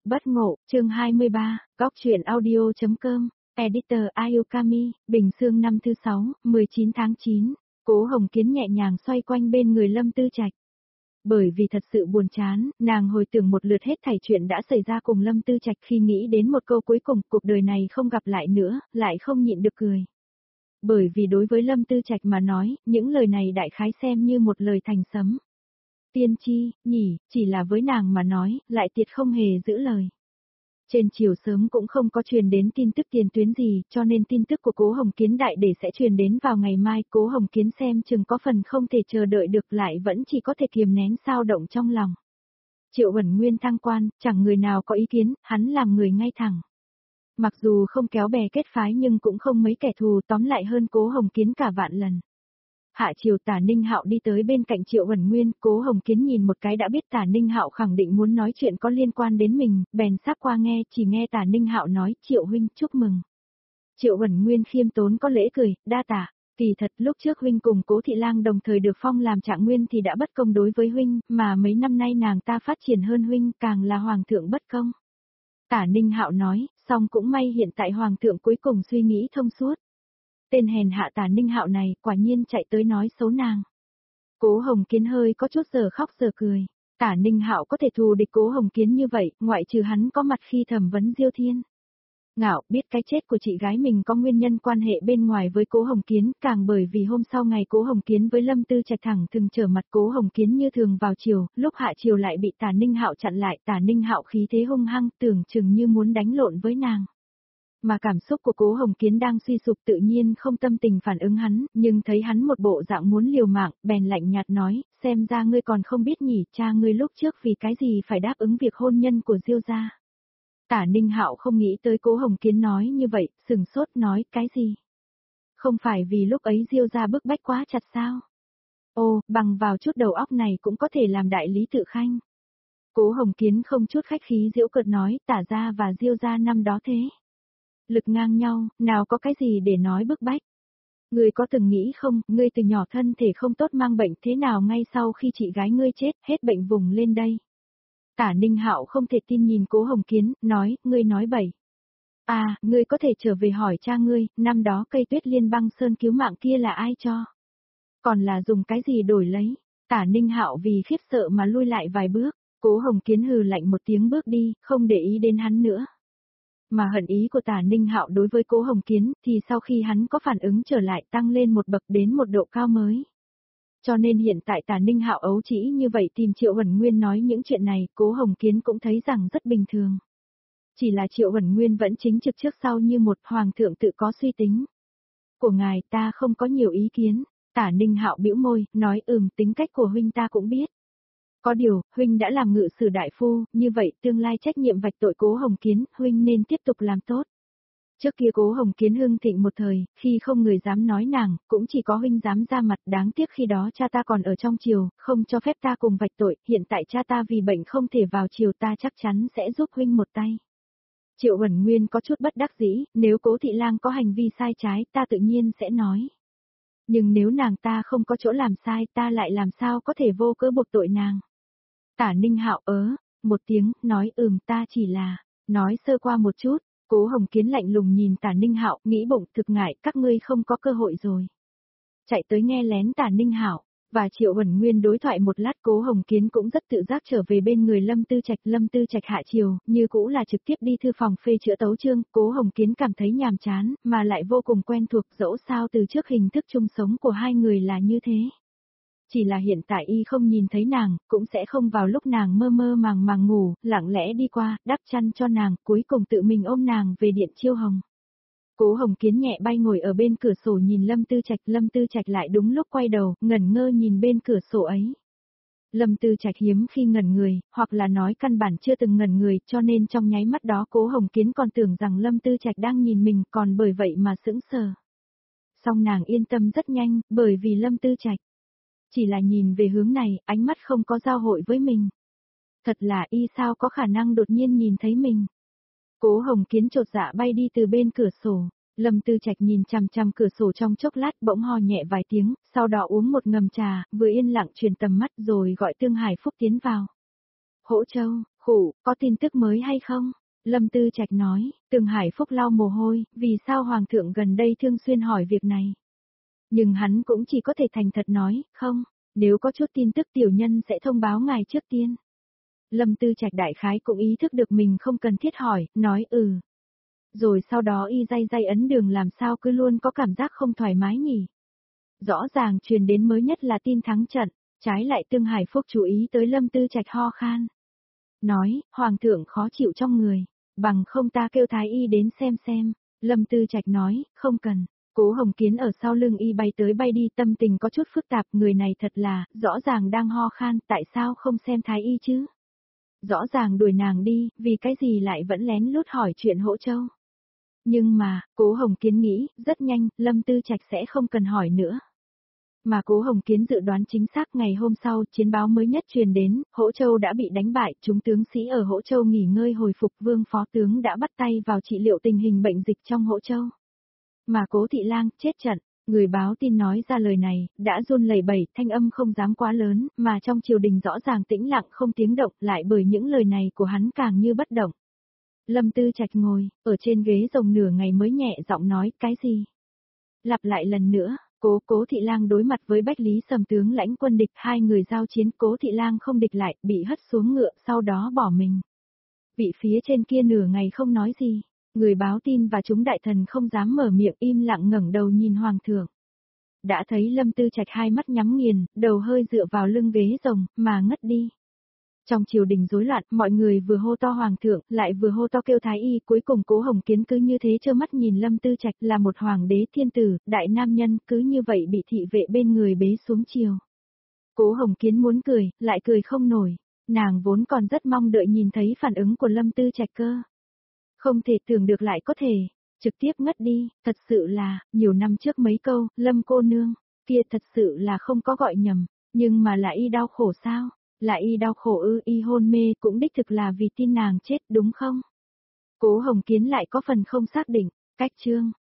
Bất ngộ, chương 23, góc truyện audio.com, editor Ayukami, Bình Dương năm thứ 6, 19 tháng 9, Cố Hồng Kiến nhẹ nhàng xoay quanh bên người Lâm Tư Trạch. Bởi vì thật sự buồn chán, nàng hồi tưởng một lượt hết thảy chuyện đã xảy ra cùng Lâm Tư Trạch khi nghĩ đến một câu cuối cùng, cuộc đời này không gặp lại nữa, lại không nhịn được cười. Bởi vì đối với Lâm Tư Trạch mà nói, những lời này đại khái xem như một lời thành sấm. Tiên tri, nhỉ, chỉ là với nàng mà nói, lại tiệt không hề giữ lời. Trên chiều sớm cũng không có truyền đến tin tức tiền tuyến gì, cho nên tin tức của Cố Hồng Kiến đại để sẽ truyền đến vào ngày mai. Cố Hồng Kiến xem chừng có phần không thể chờ đợi được, lại vẫn chỉ có thể kiềm nén sao động trong lòng. Triệu Huẩn Nguyên thăng quan, chẳng người nào có ý kiến, hắn làm người ngay thẳng. Mặc dù không kéo bè kết phái nhưng cũng không mấy kẻ thù, tóm lại hơn Cố Hồng Kiến cả vạn lần. Hạ chiều Tả Ninh Hạo đi tới bên cạnh Triệu Huẩn Nguyên, Cố Hồng Kiến nhìn một cái đã biết Tả Ninh Hạo khẳng định muốn nói chuyện có liên quan đến mình, bèn sát qua nghe, chỉ nghe Tả Ninh Hạo nói, Triệu huynh chúc mừng. Triệu Huẩn Nguyên khiêm tốn có lễ cười, đa tạ, kỳ thật lúc trước huynh cùng Cố Thị Lang đồng thời được phong làm trạng nguyên thì đã bất công đối với huynh, mà mấy năm nay nàng ta phát triển hơn huynh, càng là hoàng thượng bất công. Tả Ninh Hạo nói, song cũng may hiện tại hoàng thượng cuối cùng suy nghĩ thông suốt. Tên hèn hạ Tả Ninh Hạo này quả nhiên chạy tới nói xấu nàng. Cố Hồng Kiến hơi có chút giờ khóc giờ cười. Tả Ninh Hạo có thể thù địch Cố Hồng Kiến như vậy, ngoại trừ hắn có mặt khi thẩm vấn Diêu Thiên. Ngạo biết cái chết của chị gái mình có nguyên nhân quan hệ bên ngoài với Cố Hồng Kiến, càng bởi vì hôm sau ngày Cố Hồng Kiến với Lâm Tư Trạch thẳng từng trở mặt Cố Hồng Kiến như thường vào chiều, lúc hạ chiều lại bị Tả Ninh Hạo chặn lại. Tả Ninh Hạo khí thế hung hăng, tưởng chừng như muốn đánh lộn với nàng. Mà cảm xúc của Cố Hồng Kiến đang suy sụp tự nhiên không tâm tình phản ứng hắn, nhưng thấy hắn một bộ dạng muốn liều mạng, bèn lạnh nhạt nói, xem ra ngươi còn không biết nhỉ, cha ngươi lúc trước vì cái gì phải đáp ứng việc hôn nhân của Diêu gia. Tả Ninh Hạo không nghĩ tới Cố Hồng Kiến nói như vậy, sừng sốt nói, cái gì? Không phải vì lúc ấy Diêu gia bức bách quá chặt sao? Ô, bằng vào chút đầu óc này cũng có thể làm đại lý tự khanh. Cố Hồng Kiến không chút khách khí giễu cợt nói, Tả gia và Diêu gia năm đó thế. Lực ngang nhau, nào có cái gì để nói bức bách. Ngươi có từng nghĩ không, ngươi từ nhỏ thân thể không tốt mang bệnh thế nào ngay sau khi chị gái ngươi chết, hết bệnh vùng lên đây. Tả Ninh Hạo không thể tin nhìn Cố Hồng Kiến, nói, ngươi nói bậy. À, ngươi có thể trở về hỏi cha ngươi, năm đó cây tuyết liên băng sơn cứu mạng kia là ai cho? Còn là dùng cái gì đổi lấy? Tả Ninh Hạo vì khiếp sợ mà lui lại vài bước, Cố Hồng Kiến hừ lạnh một tiếng bước đi, không để ý đến hắn nữa. Mà hận ý của Tả Ninh Hạo đối với Cố Hồng Kiến thì sau khi hắn có phản ứng trở lại tăng lên một bậc đến một độ cao mới. Cho nên hiện tại Tả Ninh Hạo ấu trĩ như vậy tìm Triệu Huẩn Nguyên nói những chuyện này, Cố Hồng Kiến cũng thấy rằng rất bình thường. Chỉ là Triệu Huẩn Nguyên vẫn chính trực trước sau như một hoàng thượng tự có suy tính. Của ngài ta không có nhiều ý kiến, Tả Ninh Hạo bĩu môi, nói tính cách của huynh ta cũng biết. Có điều, huynh đã làm ngự sử đại phu, như vậy tương lai trách nhiệm vạch tội Cố Hồng Kiến, huynh nên tiếp tục làm tốt. Trước kia Cố Hồng Kiến hưng thịnh một thời, khi không người dám nói nàng, cũng chỉ có huynh dám ra mặt, đáng tiếc khi đó cha ta còn ở trong triều, không cho phép ta cùng vạch tội, hiện tại cha ta vì bệnh không thể vào triều, ta chắc chắn sẽ giúp huynh một tay. Triệu Huẩn Nguyên có chút bất đắc dĩ, nếu Cố Thị Lang có hành vi sai trái, ta tự nhiên sẽ nói. Nhưng nếu nàng ta không có chỗ làm sai, ta lại làm sao có thể vô cớ buộc tội nàng. Tả Ninh Hạo một tiếng, nói ta chỉ là, nói sơ qua một chút. Cố Hồng Kiến lạnh lùng nhìn Tả Ninh Hạo, nghĩ bụng thực ngại các ngươi không có cơ hội rồi. Chạy tới nghe lén Tả Ninh Hạo, và Triệu Huẩn Nguyên đối thoại một lát. Cố Hồng Kiến cũng rất tự giác trở về bên người Lâm Tư Trạch hạ chiều, như cũ là trực tiếp đi thư phòng phê chữa tấu chương. Cố Hồng Kiến cảm thấy nhàm chán, mà lại vô cùng quen thuộc, dẫu sao từ trước hình thức chung sống của hai người là như thế. Chỉ là hiện tại y không nhìn thấy nàng, cũng sẽ không vào lúc nàng mơ mơ màng màng ngủ, lặng lẽ đi qua, đắp chăn cho nàng, cuối cùng tự mình ôm nàng về điện chiêu hồng. Cố Hồng Kiến nhẹ bay ngồi ở bên cửa sổ nhìn Lâm Tư Trạch lại đúng lúc quay đầu, ngẩn ngơ nhìn bên cửa sổ ấy. Lâm Tư Trạch hiếm khi ngẩn người, hoặc là nói căn bản chưa từng ngẩn người, cho nên trong nháy mắt đó Cố Hồng Kiến còn tưởng rằng Lâm Tư Trạch đang nhìn mình, còn bởi vậy mà sững sờ. Song nàng yên tâm rất nhanh, bởi vì Lâm Tư Trạch chỉ là nhìn về hướng này, ánh mắt không có giao hội với mình. Thật là y sao có khả năng đột nhiên nhìn thấy mình. Cố Hồng Kiến chột dạ bay đi từ bên cửa sổ. Lâm Tư Trạch nhìn chằm chằm cửa sổ trong chốc lát, bỗng ho nhẹ vài tiếng, sau đó uống một ngụm trà, vừa yên lặng truyền tầm mắt rồi gọi Tương Hải Phúc tiến vào. Hỗ Châu, Khụ, có tin tức mới hay không? Lâm Tư Trạch nói, Tường Hải Phúc lau mồ hôi, vì sao Hoàng thượng gần đây thường xuyên hỏi việc này. Nhưng hắn cũng chỉ có thể thành thật nói, không, nếu có chút tin tức tiểu nhân sẽ thông báo ngài trước tiên. Lâm Tư Trạch đại khái cũng ý thức được mình không cần thiết hỏi, nói Rồi sau đó y day ấn đường làm sao cứ luôn có cảm giác không thoải mái nhỉ. Rõ ràng truyền đến mới nhất là tin thắng trận, trái lại Tương Hải Phúc chú ý tới Lâm Tư Trạch ho khan. Nói, Hoàng thượng khó chịu trong người, bằng không ta kêu Thái y đến xem. Lâm Tư Trạch nói, không cần. Cố Hồng Kiến ở sau lưng y bay tới bay đi, tâm tình có chút phức tạp, người này thật là, rõ ràng đang ho khan, tại sao không xem Thái y chứ? Rõ ràng đuổi nàng đi, vì cái gì lại vẫn lén lút hỏi chuyện Hỗ Châu? Nhưng mà, Cố Hồng Kiến nghĩ, rất nhanh, Lâm Tư Trạch sẽ không cần hỏi nữa. Mà Cố Hồng Kiến dự đoán chính xác, ngày hôm sau, chiến báo mới nhất truyền đến, Hỗ Châu đã bị đánh bại, chúng tướng sĩ ở Hỗ Châu nghỉ ngơi hồi phục, Vương phó tướng đã bắt tay vào trị liệu tình hình bệnh dịch trong Hỗ Châu. Mà Cố Thị Lang chết trận, người báo tin nói ra lời này, đã run lẩy bẩy, thanh âm không dám quá lớn, mà trong triều đình rõ ràng tĩnh lặng không tiếng động, lại bởi những lời này của hắn càng như bất động. Lâm Tư Trạch ngồi, ở trên ghế rồng nửa ngày mới nhẹ giọng nói, cái gì? Lặp lại lần nữa, Cố Thị Lang đối mặt với Bách Lý Sầm tướng lãnh quân địch, hai người giao chiến, Cố Thị Lang không địch lại, bị hất xuống ngựa, sau đó bỏ mình. Vị phía trên kia nửa ngày không nói gì, người báo tin và chúng đại thần không dám mở miệng, im lặng ngẩng đầu nhìn Hoàng thượng. Đã thấy Lâm Tư Trạch hai mắt nhắm nghiền, đầu hơi dựa vào lưng ghế rồng, mà ngất đi. Trong triều đình rối loạn, mọi người vừa hô to Hoàng thượng, lại vừa hô to kêu Thái y, cuối cùng Cố Hồng Kiến cứ như thế trơ mắt nhìn Lâm Tư Trạch là một hoàng đế thiên tử, đại nam nhân, cứ như vậy bị thị vệ bên người bế xuống triều. Cố Hồng Kiến muốn cười, lại cười không nổi, nàng vốn còn rất mong đợi nhìn thấy phản ứng của Lâm Tư Trạch cơ. Không thể tưởng được lại có thể, trực tiếp ngất đi, thật sự là, nhiều năm trước mấy câu, Lâm cô nương, kia thật sự là không có gọi nhầm, nhưng mà là y đau khổ sao? Là y đau khổ y hôn mê cũng đích thực là vì tin nàng chết đúng không? Cố Hồng Kiến lại có phần không xác định, cách chương.